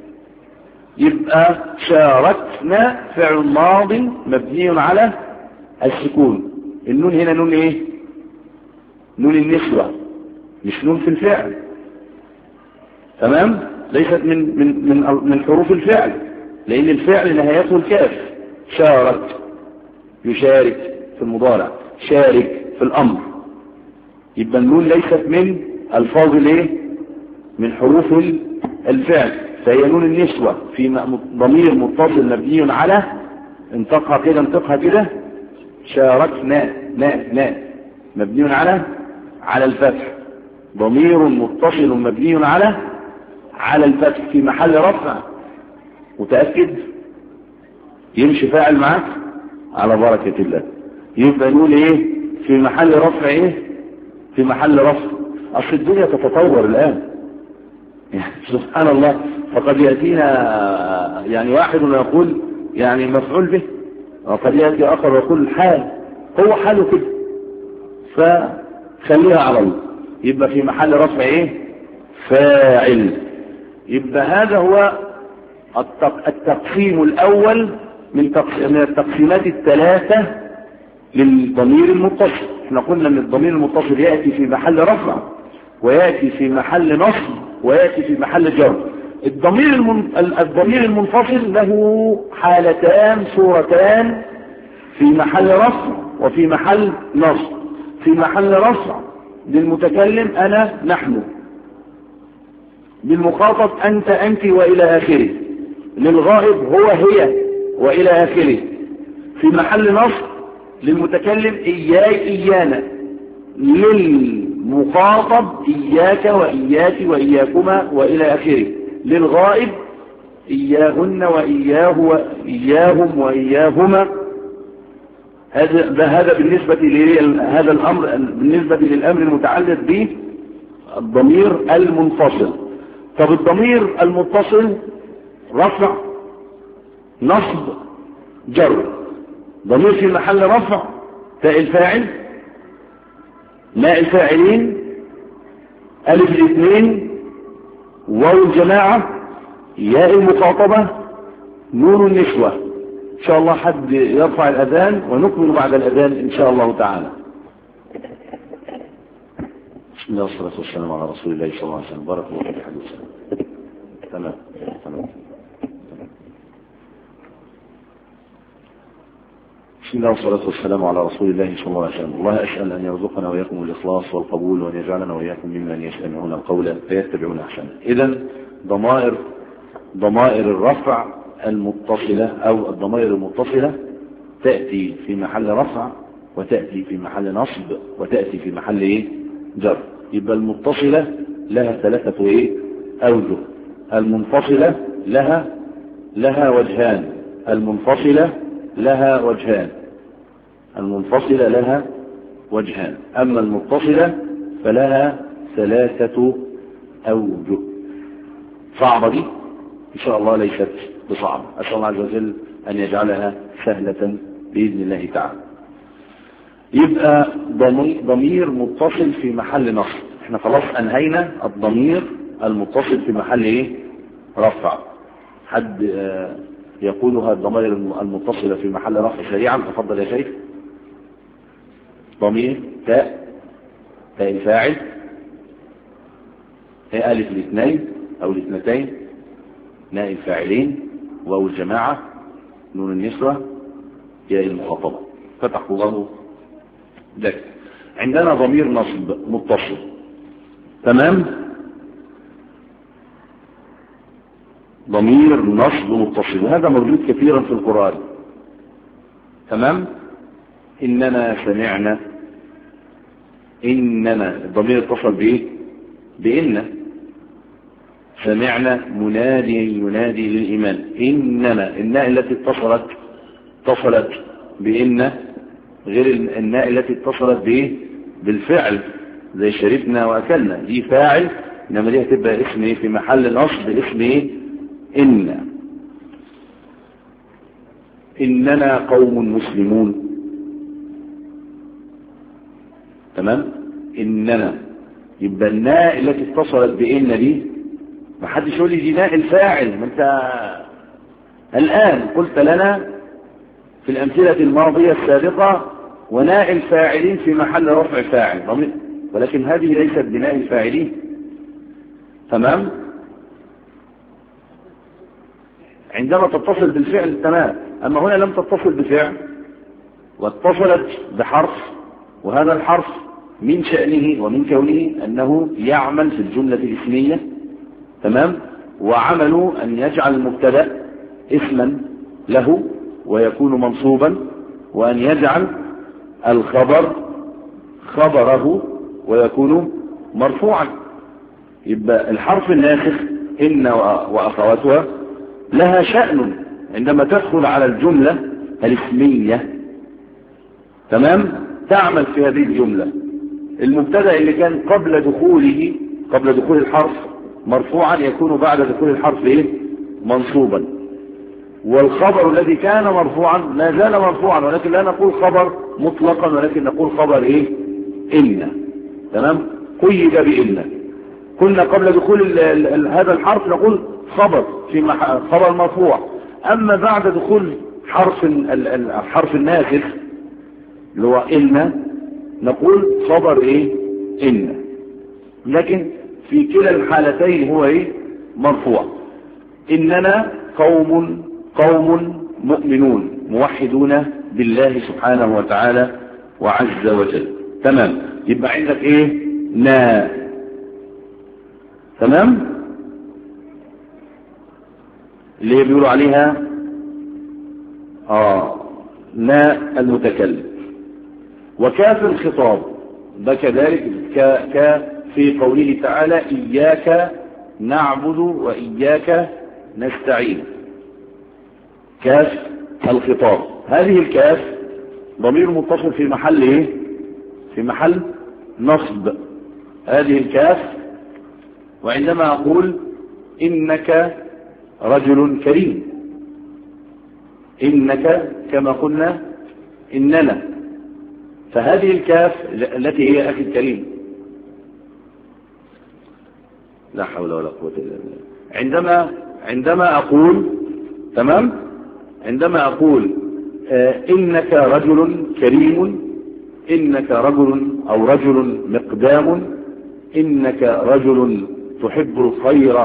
يبقى شاركنا فعل ماضي مبني على السكون. النون هنا نون ايه؟ نون النسوة، مش نون في الفعل. تمام؟ ليست من من من من حروف الفعل، لان الفعل نهايته الكاف. شارك، يشارك في المضارع، شارك في الامر. يبقى النون ليست من الفاظ الايه؟ من حروف الفعل، فهي نون النسوة في ضمير متصل مبني على، انطقها كده، انطقها كده، شاركنا، نا نا مبني على على الفتح. ضمير متصل مبني على على الفتح في محل رفع. متأكد؟ يمشي فاعل معك على بركة الله. يبقى نقول ايه؟ في محل رفع ايه؟ في محل رفع. اصل الدنيا تتطور الان يعني سبحان الله. فقد يأتينا يعني واحد ويقول يعني مفعول به، وقد يأتي اخر ويقول حال، هو حاله كده، فخليها على الله. يبقى في محل رفع ايه؟ فاعل. يبقى هذا هو التقسيم الاول من التقسيمات الثلاثة للضمير المتصل. احنا قلنا ان الضمير المتصل يأتي في محل رفع، ويأتي في محل نصب، ويأتي في محل جر. الضمير الضمير المنفصل له حالتان، صورتان، في محل رفع وفي محل نصب. في محل رفع للمتكلم انا، نحن، للمخاطب انت، انت، والى اخره. للغائب هو، هي، والى اخره. في محل نصب للمتكلم اياي، ايانا. للمخاطب اياك واياك واياكما والى اخره. للغائب اياهن واياه واياهم واياهما. هذا هذا بالنسبة لهذا الامر، بالنسبة للامر المتعلق بالضمير المنفصل. طب الضمير المتصل رفع، نصب، جر. ضمير في محل رفع تاء الفاعل، ماء الفاعلين، الف الاثنين، واو الجماعة، ياء المخاطبة، نون النسوة. ان شاء الله حد يرفع الاذان ونكمل بعد الاذان ان شاء الله تعالى. بسم الله والصلاة والسلام على رسول الله صلى الله عليه وسلم. بارك الله في حديثه. تمام تمام. بسم الله والصلاة والسلام على رسول الله صلى الله عليه وسلم. الله أسأل أن يرزقنا وإياكم الإخلاص والقبول، وأن يجعلنا وإياكم ممن يستمعون القول فيتبعون أحسنه. إذن ضمائر ضمائر الرفع المتصلة أو الضمائر المتصلة تأتي في محل رفع، وتأتي في محل نصب، وتأتي في محل إيه؟ جر. يبقى المتصلة لها ثلاثة إيه؟ أوجه. المنفصلة لها لها وجهان. المنفصلة لها وجهان. المنفصلة لها وجهان، أما المتصلة فلها ثلاثة أوجه. صعبة دي؟ إن شاء الله ليست بصعبة. أسأل الله عز وجل أن يجعلها سهلة بإذن الله تعالى. يبقى ضمير متصل في محل نصب. احنا خلاص أنهينا الضمير المتصل في محل ايه؟ رفع. حد يقولها الضمير المتصلة في محل رفع سريعا؟ تفضل يا شيخ. ضمير تاء، تاء الفاعل، هي ألف الاثنين أو الاثنتين، ناء الفاعلين، واو الجماعة، نون النسوة، ياء المخاطبة. فتح الله لك. عندنا ضمير نصب متصل. تمام؟ ضمير نصب متصل، وهذا موجود كثيرا في القرآن. تمام؟ إننا سمعنا، إننا الضمير اتصل بإيه؟ بإن. سمعنا منادي ينادي للإيمان. إننا الناء التي اتصلت اتصلت بإن غير الناء التي اتصلت بإيه؟ بالفعل، زي شربنا وأكلنا، دي فاعل، إنما دي هتبقى اسم إيه؟ في محل نصب اسم إيه؟ إن. إننا قوم مسلمون. تمام؟ إننا يبقى الناء التي اتصلت بإن دي، ما حدش يقول لي دي ناء الفاعل، ما انت الآن قلت لنا في الأمثلة الماضية السابقة وناء الفاعلين في محل رفع فاعل، ولكن هذه ليست بناء الفاعلين. تمام؟ عندما تتصل بالفعل تمام، أما هنا لم تتصل بفعل واتصلت بحرف، وهذا الحرف من شأنه ومن كونه أنه يعمل في الجملة الاسمية. تمام؟ وعملوا أن يجعل المبتدأ اسما له ويكون منصوبا، وأن يجعل الخبر خبره ويكون مرفوعا. يبقى الحرف الناسخ إن وأخواتها لها شأن عندما تدخل على الجملة الاسمية. تمام؟ تعمل في هذه الجملة. المبتدأ اللي كان قبل دخوله قبل دخول الحرف مرفوعا يكون بعد دخول الحرف ايه؟ منصوبا. والخبر الذي كان مرفوعا لا زال مرفوعا، ولكن لا نقول خبر مطلقا، ولكن نقول خبر ايه؟ إن. تمام؟ قيد بإن. كنا قبل دخول ال ال ال هذا الحرف نقول خبر في خبر مرفوع، أما بعد دخول حرف الحرف الناسخ اللي هو إن نقول خبر إيه؟ إن. لكن في كلا الحالتين هو إيه؟ مرفوع. إننا قوم قوم مؤمنون موحدون بالله سبحانه وتعالى وعز وجل. تمام؟ يبقى عندك إيه؟ نا. تمام؟ اللي هي بيقولوا عليها آه نا المتكلم. وكاف الخطاب ده كذلك ك في قوله تعالى إياك نعبد وإياك نستعين. كاف الخطاب، هذه الكاف ضمير متصل في محل ايه؟ في محل نصب. هذه الكاف. وعندما أقول إنك رجل كريم، إنك كما قلنا إننا، فهذه الكاف التي هي أخي الكريم، لا حول ولا قوة إلا بالله. عندما عندما أقول تمام عندما أقول آه إنك رجل كريم، إنك رجل أو رجل مقدام، إنك رجل تحب الخير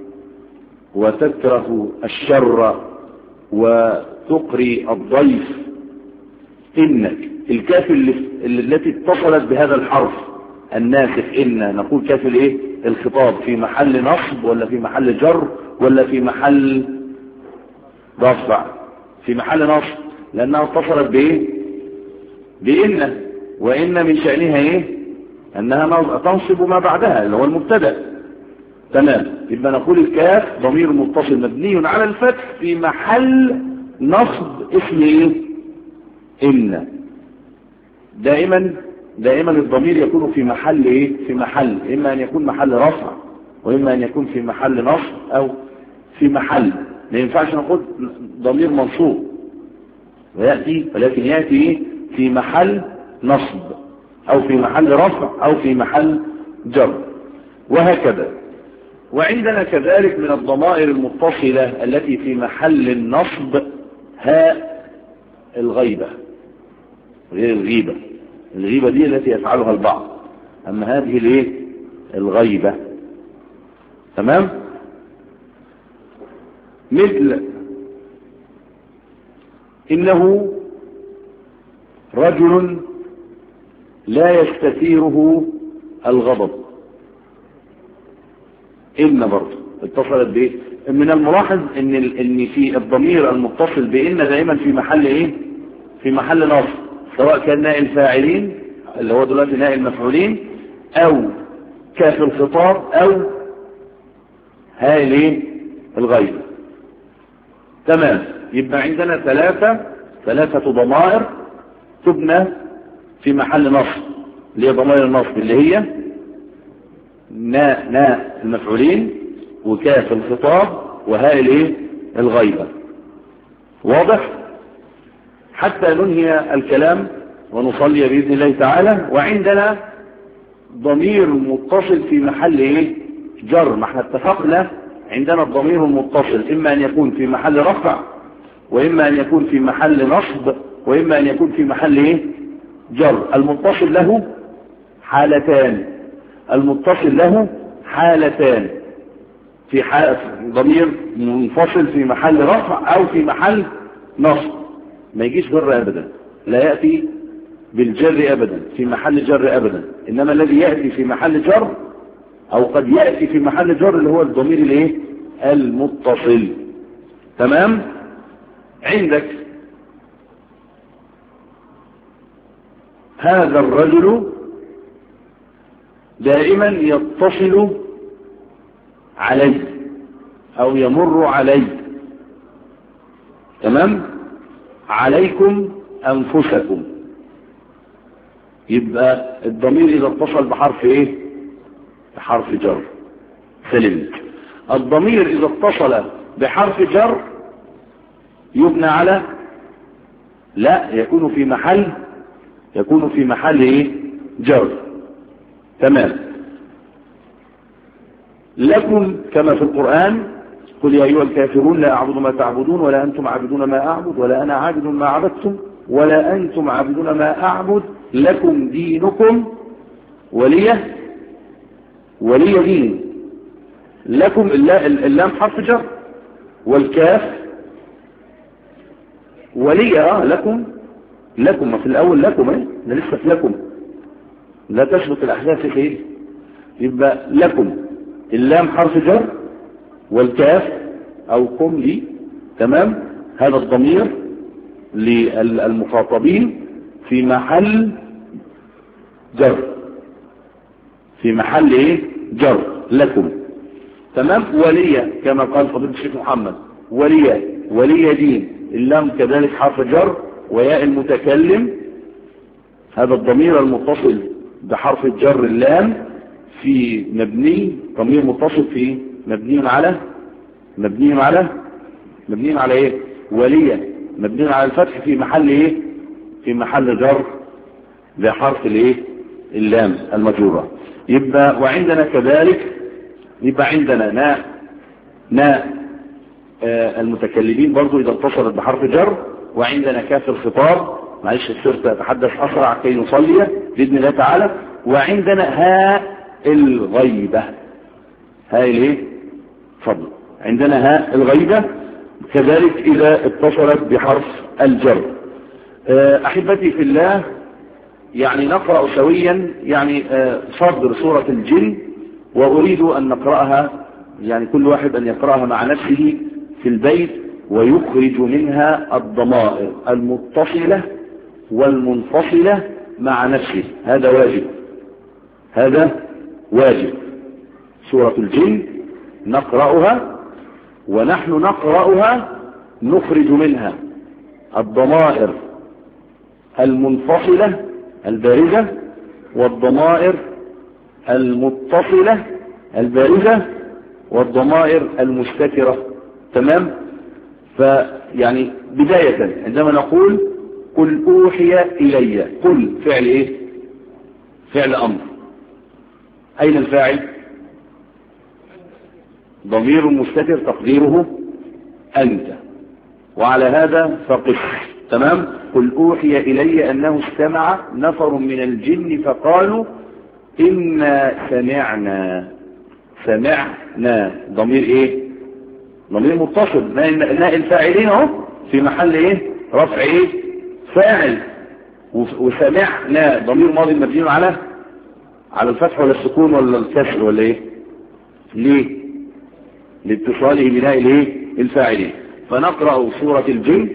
وتكره الشر وتقري الضيف. إنك الكاف التي اتصلت بهذا الحرف الناسخ إن، نقول كاف الايه؟ الخطاب في محل نصب ولا في محل جر ولا في محل رفع؟ في محل نصب، لأنها اتصلت بايه؟ بإن، وإن من شأنها ايه؟ أنها تنصب ما بعدها اللي هو المبتدأ. تمام؟ يبقى نقول الكاف ضمير متصل مبني على الفتح في محل نصب اسم ايه؟ إن. دائما دائما الضمير يكون في محل ايه؟ في محل، اما ان يكون محل رفع واما ان يكون في محل نصب او في محل. ما ينفعش نقول ضمير منصوب وياتي، ولكن ياتي في محل نصب او في محل رفع او في محل جر وهكذا. وعندنا كذلك من الضمائر المتصلة التي في محل النصب هاء الغيبة غير الغيبة. الغيبة دي التي يفعلها البعض، أما هذه الايه؟ الغيبة. تمام؟ مثل إنه رجل لا يستثيره الغضب. إن برضه اتصلت بإيه؟ من الملاحظ إن إن في الضمير المتصل بإن دائما في محل إيه؟ في محل نصب، سواء كان نائب الفاعلين اللي هو دلوقتي نائب المفعولين، أو كاف الخطاب، أو هاء الإيه؟ الغيبة. تمام. يبقى عندنا ثلاثة ثلاثة ضمائر تبنى في محل نصب، اللي هي ضمائر النصب اللي هي ناء ناء المفعولين وكاف الخطاب وهاء الايه؟ الغيبة. واضح؟ حتى ننهي الكلام ونصلي بإذن الله تعالى. وعندنا ضمير متصل في محل ايه؟ جر. ما احنا اتفقنا عندنا الضمير المتصل اما ان يكون في محل رفع واما ان يكون في محل نصب واما ان يكون في محل ايه؟ جر. المتصل له حالتان المتصل له حالتان في حالة ضمير منفصل في محل رفع او في محل نصب، ما يجيش جر ابدا، لا يأتي بالجر ابدا في محل جر ابدا، انما الذي يأتي في محل جر او قد يأتي في محل جر اللي هو الضمير الايه؟ المتصل. تمام؟ عندك هذا الرجل دائما يتصل علي او يمر علي. تمام؟ عليكم انفسكم. يبقى الضمير اذا اتصل بحرف ايه؟ بحرف جر. سلمت. الضمير اذا اتصل بحرف جر يبنى على لا يكون في محل يكون في محل ايه؟ جر. تمام. لكم كما في القرآن قل يا أيها الكافرون لا أعبد ما تعبدون ولا أنتم عابدون ما أعبد ولا أنا عابد ما عبدتم ولا أنتم عابدون ما أعبد لكم دينكم ولي ولي دين. لكم اللام حرف جر والكاف ولي اه لكم لكم في الأول لكم ايه ده لسه في لكم لا تثبت الأحداث في ايه. يبقى لكم اللام حرف جر والكاف او قم لي. تمام؟ هذا الضمير للمخاطبين في محل جر في محل ايه؟ جر. لكم. تمام؟ ولي كما قال فضيلة الشيخ محمد ولي ولي دين. اللام كذلك حرف جر وياء المتكلم. هذا الضمير المتصل بحرف الجر اللام في مبني ضمير متصل في مبني على مبني على مبني على ايه؟ ولي مبني على الفتح في محل ايه؟ في محل جر بحرف الايه؟ اللام المجرورة. يبقى وعندنا كذلك يبقى عندنا ناء ناء آه المتكلمين برضو اذا اتصلت بحرف جر. وعندنا كاف الخطاب. معلش السيرة اتحدث اسرع كي نصلي باذن الله تعالى. وعندنا هاء الغيبة. هاء الايه؟ فضل. عندنا هاء الغيبة كذلك اذا اتصلت بحرف الجر. احبتي في الله، يعني نقرأ سويا يعني صدر سورة الجن، واريد ان نقرأها يعني كل واحد ان يقرأها مع نفسه في البيت ويخرج منها الضمائر المتصلة والمنفصلة مع نفسه. هذا واجب هذا واجب. سورة الجن نقرأها ونحن نقرأها نخرج منها الضمائر المنفصلة البارزة والضمائر المتصلة البارزة والضمائر المستترة. تمام؟ فيعني بداية عندما نقول قل أوحي إلي، قل فعل إيه؟ فعل أمر. أين الفاعل؟ ضمير مستتر تقديره أنت، وعلى هذا فقس. تمام؟ قل أوحي إلي أنه استمع نفر من الجن فقالوا إنا سمعنا. سمعنا ضمير إيه؟ ضمير متصل، ناء الفاعلين اهو في محل إيه؟ رفع إيه؟ فاعل. وسمعنا ضمير ماضي مبني على على الفتح ولا السكون ولا الكسر ولا إيه؟ ليه؟ لاتصاله بناء الايه؟ الفاعلين. فنقرأ سورة الجن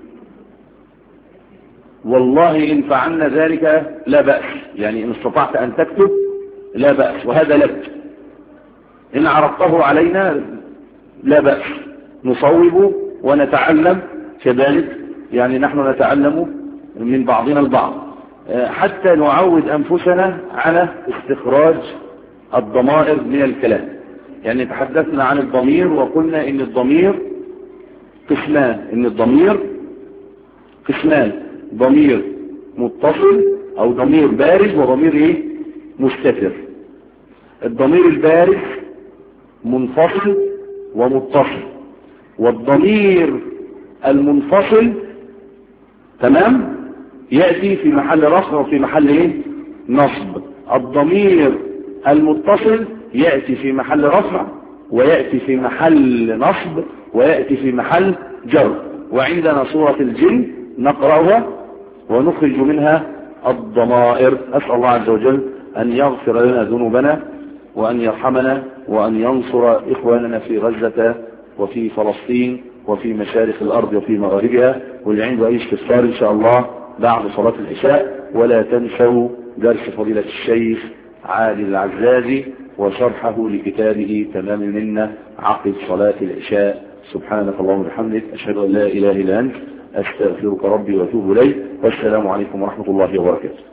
والله إن فعلنا ذلك لا بأس، يعني إن استطعت أن تكتب لا بأس، وهذا لك. إن عرضته علينا لا بأس، نصوب ونتعلم كذلك، يعني نحن نتعلم من بعضنا البعض حتى نعود أنفسنا على استخراج الضمائر من الكلام. يعني تحدثنا عن الضمير وقلنا إن الضمير قسمان، إن الضمير قسمان، ضمير متصل أو ضمير بارز وضمير إيه؟ مستتر. الضمير البارز منفصل ومتصل، والضمير المنفصل تمام يأتي في محل رفع وفي محل إيه؟ نصب. الضمير المتصل يأتي في محل رفع ويأتي في محل نصب ويأتي في محل جر. وعندنا سورة الجن نقرأها ونخرج منها الضمائر. أسأل الله عز وجل أن يغفر لنا ذنوبنا وأن يرحمنا وأن ينصر إخواننا في غزة وفي فلسطين وفي مشارق الأرض وفي مغاربها. واللي عنده أي استفسار إن شاء الله بعد صلاة العشاء ولا تنسوا درس فضيلة الشيخ عادل العزازي وشرحه لكتابه تمام المنة عقب صلاة العشاء. سبحانك اللهم وبحمدك أشهد أن لا إله إلا أنت أستغفرك ربي وأتوب إليك، والسلام عليكم ورحمة الله وبركاته.